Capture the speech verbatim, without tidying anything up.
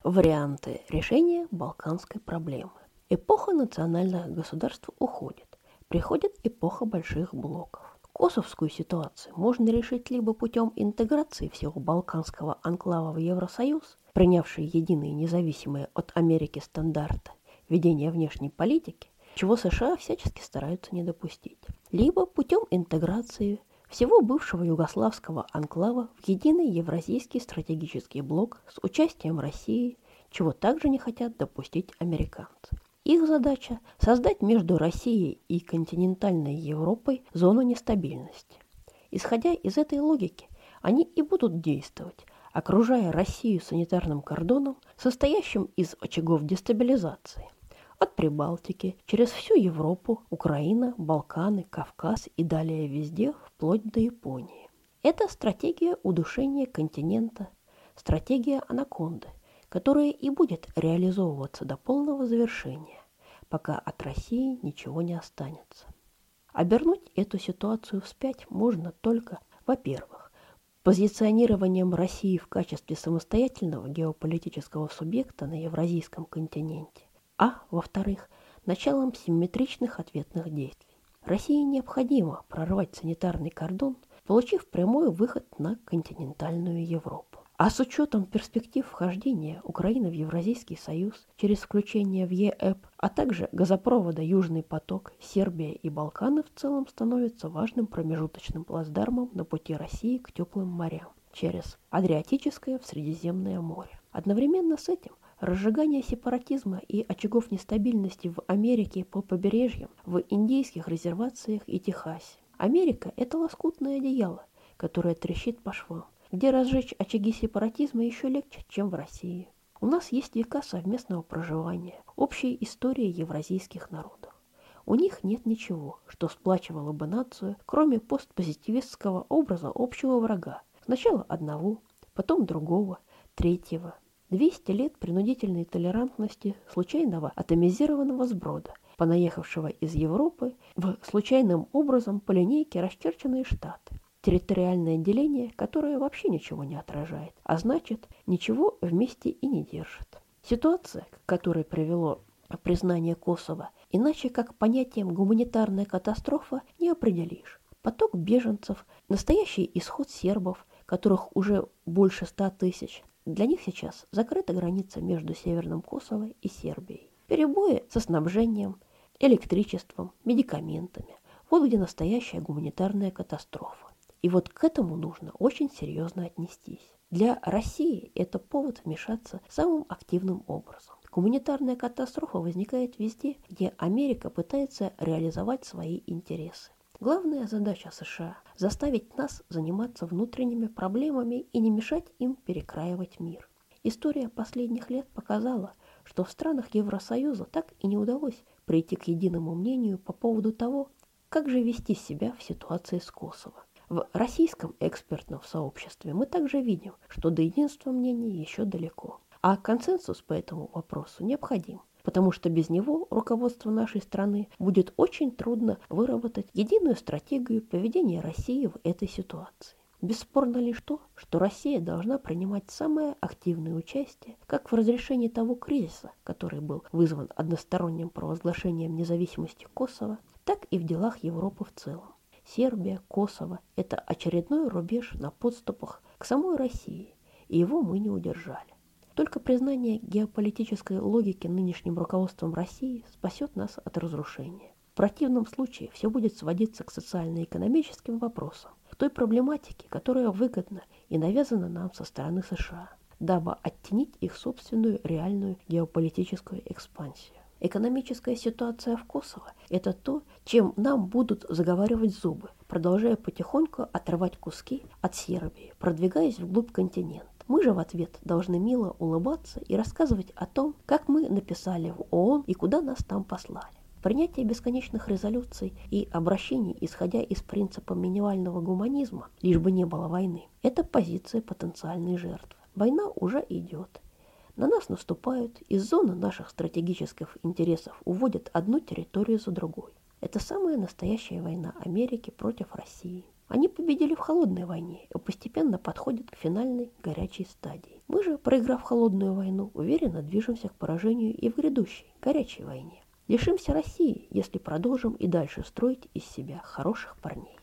Варианты решения балканской проблемы. Эпоха национальных государств уходит. Приходит эпоха больших блоков. Косовскую ситуацию можно решить либо путем интеграции всего балканского анклава в Евросоюз, принявший единые независимые от Америки стандарты ведения внешней политики, чего США всячески стараются не допустить, либо путем интеграции всего бывшего югославского анклава в единый евразийский стратегический блок с участием России, чего также не хотят допустить американцы. Их задача – создать между Россией и континентальной Европой зону нестабильности. Исходя из этой логики, они и будут действовать, окружая Россию санитарным кордоном, состоящим из очагов дестабилизации. От Прибалтики, через всю Европу, Украина, Балканы, Кавказ и далее везде, вплоть до Японии. Это стратегия удушения континента, стратегия анаконды, которая и будет реализовываться до полного завершения, пока от России ничего не останется. Обернуть эту ситуацию вспять можно только, во-первых, позиционированием России в качестве самостоятельного геополитического субъекта на Евразийском континенте, а, во-вторых, началом симметричных ответных действий. России необходимо прорвать санитарный кордон, получив прямой выход на континентальную Европу. А с учетом перспектив вхождения Украины в Евразийский союз через включение в ЕЭП, а также газопровода «Южный поток», Сербия и Балканы в целом становятся важным промежуточным плацдармом на пути России к теплым морям через Адриатическое в Средиземное море. Одновременно с этим разжигание сепаратизма и очагов нестабильности в Америке по побережьям, в индейских резервациях и Техасе. Америка – это лоскутное одеяло, которое трещит по швам, где разжечь очаги сепаратизма еще легче, чем в России. У нас есть века совместного проживания, общая история евразийских народов. У них нет ничего, что сплачивало бы нацию, кроме постпозитивистского образа общего врага. Сначала одного, потом другого, третьего. двести лет принудительной толерантности случайного атомизированного сброда, понаехавшего из Европы в случайным образом по линейке расчерченные штаты. Территориальное деление, которое вообще ничего не отражает, а значит, ничего вместе и не держит. Ситуация, к которой привело признание Косово, иначе как понятием гуманитарная катастрофа не определишь. Поток беженцев, настоящий исход сербов, которых уже больше ста тысяч. Для них сейчас закрыта граница между Северным Косово и Сербией. Перебои со снабжением, электричеством, медикаментами. Вот где настоящая гуманитарная катастрофа. И вот к этому нужно очень серьезно отнестись. Для России это повод вмешаться самым активным образом. Гуманитарная катастрофа возникает везде, где Америка пытается реализовать свои интересы. Главная задача США – заставить нас заниматься внутренними проблемами и не мешать им перекраивать мир. История последних лет показала, что в странах Евросоюза так и не удалось прийти к единому мнению по поводу того, как же вести себя в ситуации с Косово. В российском экспертном сообществе мы также видим, что до единства мнений еще далеко. А консенсус по этому вопросу необходим, потому что без него руководству нашей страны будет очень трудно выработать единую стратегию поведения России в этой ситуации. Бесспорно лишь то, что Россия должна принимать самое активное участие как в разрешении того кризиса, который был вызван односторонним провозглашением независимости Косово, так и в делах Европы в целом. Сербия, Косово – это очередной рубеж на подступах к самой России, и его мы не удержали. Только признание геополитической логики нынешним руководством России спасет нас от разрушения. В противном случае все будет сводиться к социально-экономическим вопросам, к той проблематике, которая выгодна и навязана нам со стороны США, дабы оттенить их собственную реальную геополитическую экспансию. Экономическая ситуация в Косово – это то, чем нам будут заговаривать зубы, продолжая потихоньку отрывать куски от Сербии, продвигаясь вглубь континента. Мы же в ответ должны мило улыбаться и рассказывать о том, как мы написали в ООН и куда нас там послали. Принятие бесконечных резолюций и обращений, исходя из принципа минимального гуманизма, лишь бы не было войны, это позиция потенциальной жертвы. Война уже идет. На нас наступают, из зоны наших стратегических интересов уводят одну территорию за другой. Это самая настоящая война Америки против России. Они победили в холодной войне и постепенно подходят к финальной горячей стадии. Мы же, проиграв холодную войну, уверенно движемся к поражению и в грядущей горячей войне. Лишимся России, если продолжим и дальше строить из себя хороших парней.